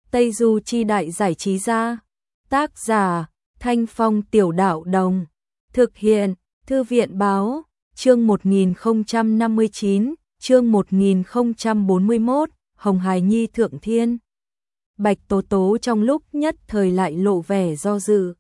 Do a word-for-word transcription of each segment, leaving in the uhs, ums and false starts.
Tây Du Chi Đại Giải Trí Gia. Tác giả Thanh Phong Tiểu Đạo Đồng. Thực hiện Thư viện Báo. Chương một nghìn không trăm năm mươi chín, chương một nghìn không trăm bốn mươi mốt, Hồng Hài Nhi thượng thiên. Bạch Tố Tố trong lúc nhất thời lại lộ vẻ do dự.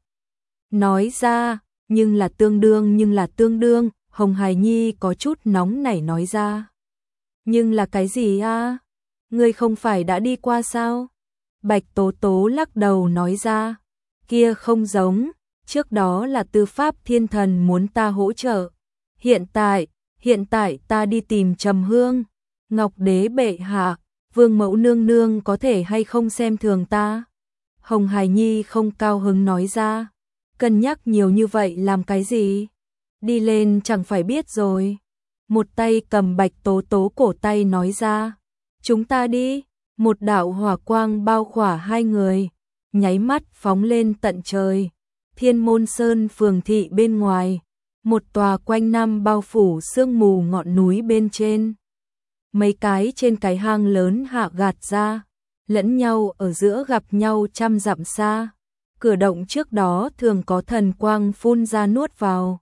Nói ra, nhưng là tương đương nhưng là tương đương, Hồng Hài Nhi có chút nóng nảy nói ra. Nhưng là cái gì a? Ngươi không phải đã đi qua sao? Bạch Tố Tố lắc đầu nói ra. Kia không giống, trước đó là Tư Pháp Thiên Thần muốn ta hỗ trợ. Hiện tại, hiện tại ta đi tìm Trầm Hương. Ngọc Đế bệ hạ, Vương Mẫu nương nương có thể hay không xem thường ta? Hồng Hài Nhi không cao hứng nói ra. Cân nhắc nhiều như vậy làm cái gì? Đi lên chẳng phải biết rồi. Một tay cầm Bạch Tố Tố cổ tay nói ra. Chúng ta đi. Một đạo hỏa quang bao khỏa hai người, nháy mắt phóng lên tận trời. Thiên Môn Sơn phường thị bên ngoài, một tòa quanh năm bao phủ sương mù ngọn núi bên trên. Mấy cái trên cái hang lớn hạ gạt ra, lẫn nhau ở giữa gặp nhau trăm dặm xa. Cửa động trước đó thường có thần quang phun ra nuốt vào,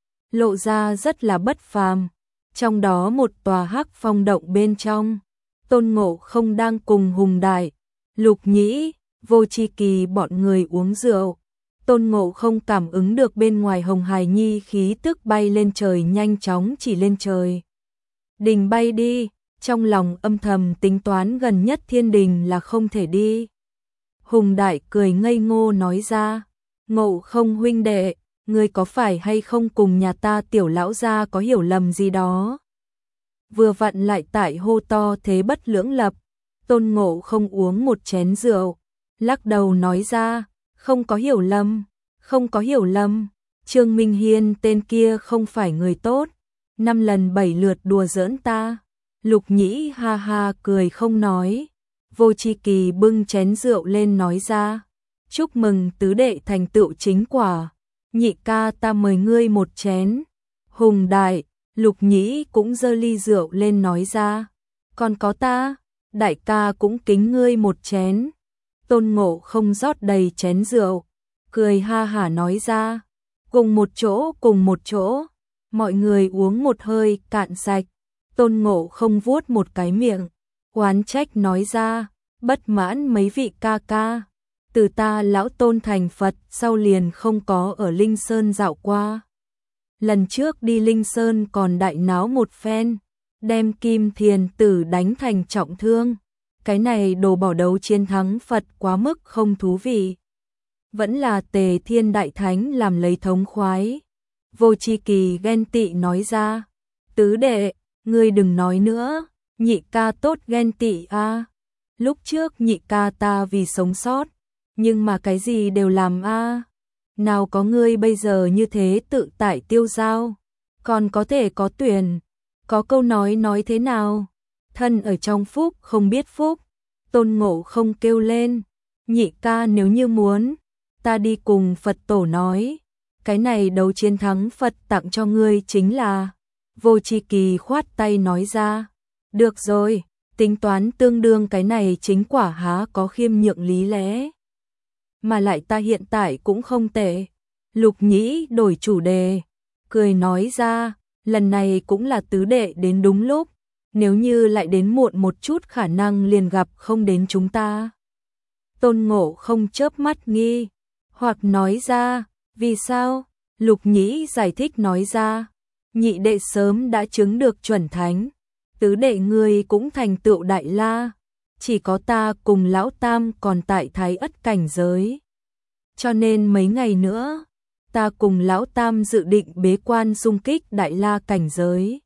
lộ ra rất là bất phàm. Trong đó một tòa hắc phong động bên trong, Tôn Ngộ Không đang cùng Hùng Đại, Lục Nhĩ, Vô Chi Kỳ bọn người uống rượu. Tôn Ngộ Không cảm ứng được bên ngoài Hồng Hài Nhi khí tức bay lên trời, nhanh chóng chỉ lên trời. Đình bay đi, trong lòng âm thầm tính toán gần nhất thiên đình là không thể đi. Hùng Đại cười ngây ngô nói ra, Ngộ Không huynh đệ, ngươi có phải hay không cùng nhà ta tiểu lão gia có hiểu lầm gì đó? Vừa vặn lại tại hô to thế bất lưỡng lập. Tôn Ngộ Không uống một chén rượu, lắc đầu nói ra, không có hiểu lầm, không có hiểu lầm. Trương Minh Hiên tên kia không phải người tốt, năm lần bảy lượt đùa giỡn ta. Lục Nhĩ ha ha cười không nói. Vô Chi Kỳ bưng chén rượu lên nói ra, chúc mừng tứ đệ thành tựu chính quả, nhị ca ta mời ngươi một chén. Hùng Đại, Lục Nhĩ cũng giơ ly rượu lên nói ra, còn có ta, đại ca cũng kính ngươi một chén. Tôn Ngộ Không rót đầy chén rượu, cười ha hả nói ra, cùng một chỗ cùng một chỗ. Mọi người uống một hơi cạn sạch. Tôn Ngộ Không vuốt một cái miệng, oán trách nói ra, bất mãn mấy vị ca ca, từ ta lão Tôn thành Phật sau liền không có ở Linh Sơn dạo qua. Lần trước đi Linh Sơn còn đại náo một phen, đem Kim Thiền Tử đánh thành trọng thương. Cái này đồ bỏ đấu chiến thắng Phật quá mức không thú vị. Vẫn là Tề Thiên Đại Thánh làm lấy thống khoái. Vô Chi Kỳ ghen tị nói ra, tứ đệ, ngươi đừng nói nữa, nhị ca tốt ghen tị a. Lúc trước nhị ca ta vì sống sót, nhưng mà cái gì đều làm a. Nào có ngươi bây giờ như thế tự tại tiêu dao, còn có thể có tuyển. Có câu nói nói thế nào? Thân ở trong phúc không biết phúc. Tôn Ngộ Không kêu lên, nhị ca nếu như muốn, ta đi cùng Phật tổ nói, cái này đấu chiến thắng Phật tặng cho ngươi chính là. Vô Chi Kỳ khoát tay nói ra, được rồi, tính toán tương đương cái này chính quả há có khiêm nhượng lý lẽ. Mà lại ta hiện tại cũng không tệ. Lục Nhĩ đổi chủ đề, cười nói ra, lần này cũng là tứ đệ đến đúng lúc, nếu như lại đến muộn một chút khả năng liền gặp không đến chúng ta. Tôn Ngộ Không chớp mắt nghi, hoặc nói ra, vì sao? Lục Nhĩ giải thích nói ra, nhị đệ sớm đã chứng được chuẩn thánh, tứ đệ ngươi cũng thành tựu đại la, chỉ có ta cùng lão tam còn tại thái ất cảnh giới. Cho nên mấy ngày nữa, ta cùng lão tam dự định bế quan xung kích đại la cảnh giới.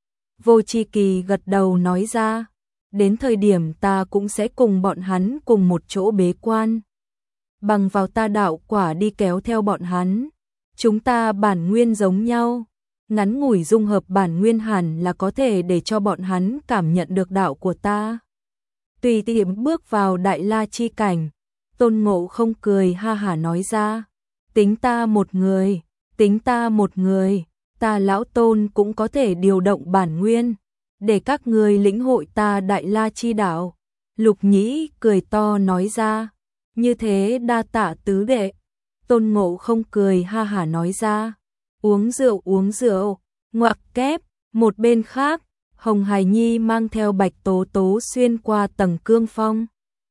Vô Chi Kỳ gật đầu nói ra, đến thời điểm ta cũng sẽ cùng bọn hắn cùng một chỗ bế quan. Bằng vào ta đạo quả đi kéo theo bọn hắn, chúng ta bản nguyên giống nhau, ngắn ngủi dung hợp bản nguyên hẳn là có thể để cho bọn hắn cảm nhận được đạo của ta. Tùy tiện bước vào đại la chi cảnh. Tôn Ngộ Không cười ha hả nói ra, tính ta một người, tính ta một người, ta lão Tôn cũng có thể điều động bản nguyên, để các ngươi lĩnh hội ta đại la chi đạo. Lục Nhĩ cười to nói ra, như thế đa tạ tứ đệ. Tôn Ngộ Không cười ha hả nói ra, uống rượu uống rượu, ngoặc kép. Một bên khác, Hồng Hải Nhi mang theo Bạch Tố Tố xuyên qua tầng cương phong,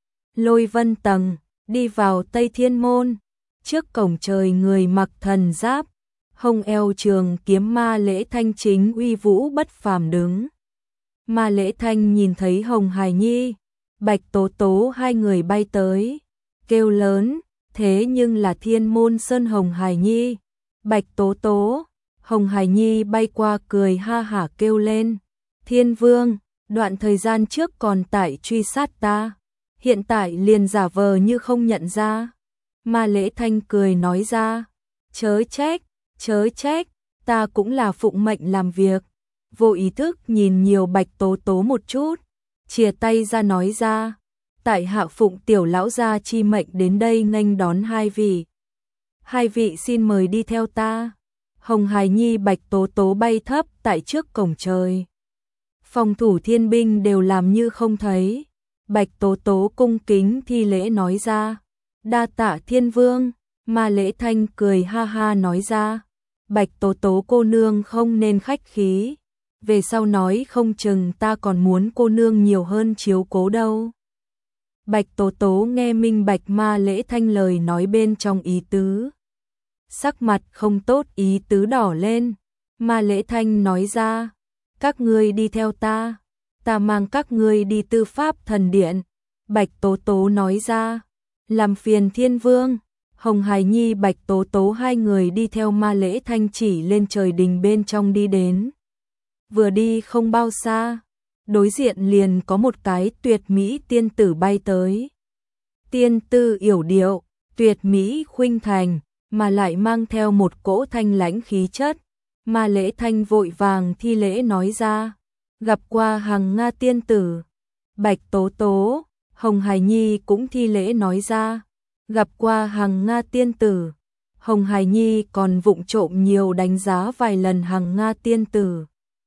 lôi vân tầng, đi vào Tây Thiên Môn. Trước cổng trời người mặc thần giáp, hông eo trường kiếm Ma Lễ Thanh chính uy vũ bất phàm đứng. Ma Lễ Thanh nhìn thấy Hồng Hải Nhi, Bạch Tố Tố hai người bay tới, kêu lớn, thế nhưng là Thiên Môn Sơn Hồng Hải Nhi. Bạch Tố Tố, Hồng Hải Nhi bay qua cười ha hả kêu lên, Thiên Vương, đoạn thời gian trước còn tại truy sát ta, hiện tại liền giả vờ như không nhận ra. Ma Lễ Thanh cười nói ra, chớ trách, chớ trách, ta cũng là phụng mệnh làm việc. Vô ý thức nhìn nhiều Bạch Tố Tố một chút, chìa tay ra nói ra, tại hạ phụng tiểu lão gia chi mệnh đến đây nghênh đón hai vị. Hai vị xin mời đi theo ta. Hồng Hải Nhi Bạch Tố Tố bay thấp tại trước cổng trời. Phòng thủ thiên binh đều làm như không thấy. Bạch Tố Tố cung kính thi lễ nói ra, đa tạ Thiên Vương. Ma Lễ Thanh cười ha ha nói ra, Bạch Tố Tố cô nương không nên khách khí, về sau nói không chừng ta còn muốn cô nương nhiều hơn chiếu cố đâu. Bạch Tố Tố nghe minh bạch Ma Lễ Thanh lời nói bên trong ý tứ, sắc mặt không tốt ý tứ đỏ lên. Ma Lễ Thanh nói ra, các ngươi đi theo ta, ta mang các ngươi đi Tư Pháp Thần Điện. Bạch Tố Tố nói ra, làm phiền Thiên Vương. Hồng Hải Nhi Bạch Tố Tố hai người đi theo Ma Lễ Thanh chỉ lên trời đình bên trong đi đến. Vừa đi không bao xa, đối diện liền có một cái tuyệt mỹ tiên tử bay tới. Tiên tử yểu điệu, tuyệt mỹ khuynh thành, mà lại mang theo một cỗ thanh lãnh khí chất. Ma Lễ Thanh vội vàng thi lễ nói ra, gặp qua Hằng Nga tiên tử. Bạch Tố Tố, Hồng Hải Nhi cũng thi lễ nói ra, gặp qua Hằng Nga tiên tử. Hồng Hải Nhi còn vụng trộm nhiều đánh giá vài lần Hằng Nga tiên tử.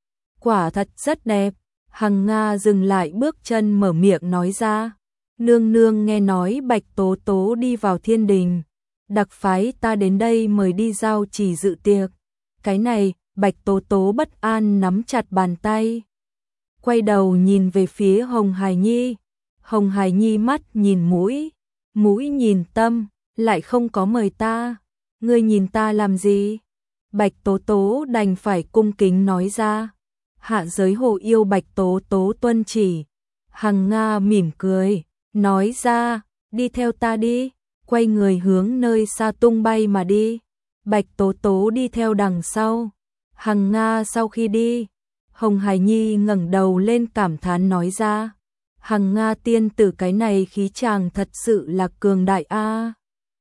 Quả thật rất đẹp. Hằng Nga dừng lại bước chân mở miệng nói ra, nương nương nghe nói Bạch Tố Tố đi vào thiên đình, đặc phái ta đến đây mời đi giao chỉ dự tiệc. Cái này, Bạch Tố Tố bất an nắm chặt bàn tay, quay đầu nhìn về phía Hồng Hải Nhi. Hồng Hải Nhi mắt nhìn mũi, mũi nhìn tâm, lại không có mời ta. Ngươi nhìn ta làm gì? Bạch Tố Tố đành phải cung kính nói ra, hạ giới hộ yêu Bạch Tố Tố tuân chỉ. Hằng Nga mỉm cười, nói ra, đi theo ta đi, quay người hướng nơi xa tung bay mà đi. Bạch Tố Tố đi theo đằng sau. Hằng Nga sau khi đi, Hồng Hải Nhi ngẩng đầu lên cảm thán nói ra, Hằng Nga tiên tử cái này khí chàng thật sự là cường đại a.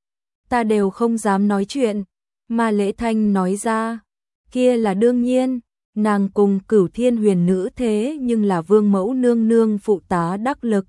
Ta đều không dám nói chuyện. Ma Lễ Thanh nói ra, kia là đương nhiên, nàng cùng Cửu Thiên Huyền Nữ thế nhưng là vương mẫu nương nương phụ tá đắc lực,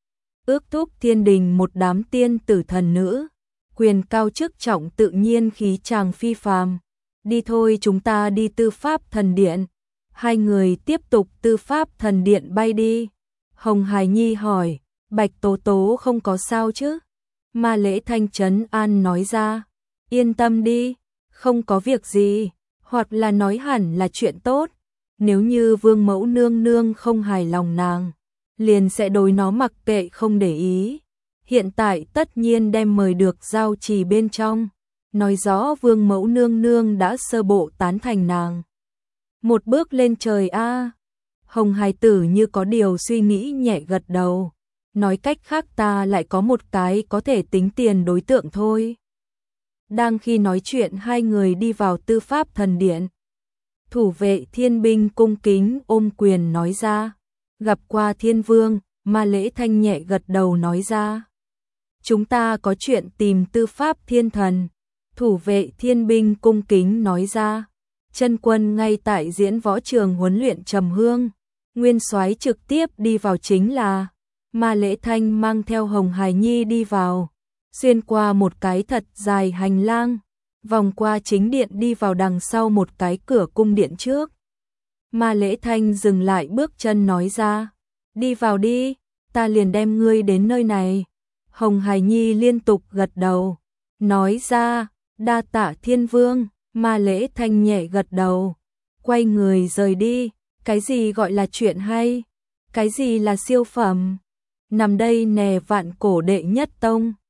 ước thúc thiên đình một đám tiên tử thần nữ, quyền cao chức trọng tự nhiên khí chàng phi phàm. Đi thôi, chúng ta đi Tư Pháp Thần Điện. Hai người tiếp tục Tư Pháp Thần Điện bay đi. Hồng Hải Nhi hỏi, Bạch Tố Tố không có sao chứ? Ma Lễ Thanh trấn an nói ra, yên tâm đi, không có việc gì, hoặc là nói hẳn là chuyện tốt. Nếu như vương mẫu nương nương không hài lòng nàng, liền sẽ đối nó mặc kệ không để ý. Hiện tại tất nhiên đem mời được giao trì bên trong, nói rõ vương mẫu nương nương đã sơ bộ tán thành nàng. Một bước lên trời a. À. Hồng Hải tử như có điều suy nghĩ nhẹ gật đầu, nói cách khác ta lại có một cái có thể tính tiền đối tượng thôi. Đang khi nói chuyện hai người đi vào Tư Pháp Thần Điện. Thủ vệ thiên binh cung kính ôm quyền nói ra, gặp qua Thiên Vương. Ma Lễ Thanh nhẹ gật đầu nói ra, chúng ta có chuyện tìm Tư Pháp Thiên Thần. Thủ vệ thiên binh cung kính nói ra, chân quân ngay tại diễn võ trường huấn luyện trầm hương. Nguyên soái trực tiếp đi vào chính là. Ma Lễ Thanh mang theo Hồng Hải Nhi đi vào, xuyên qua một cái thật dài hành lang, vòng qua chính điện đi vào đằng sau một cái cửa cung điện trước. Ma Lễ Thanh dừng lại bước chân nói ra, đi vào đi. ta liền đem ngươi đến nơi này. Hồng Hải Nhi liên tục gật đầu, nói ra, đa tạ Thiên Vương. Ma Lễ Thanh nhẹ gật đầu, quay người rời đi. Cái gì gọi là chuyện hay? Cái gì là siêu phẩm? Nằm đây nè vạn cổ đệ nhất tông.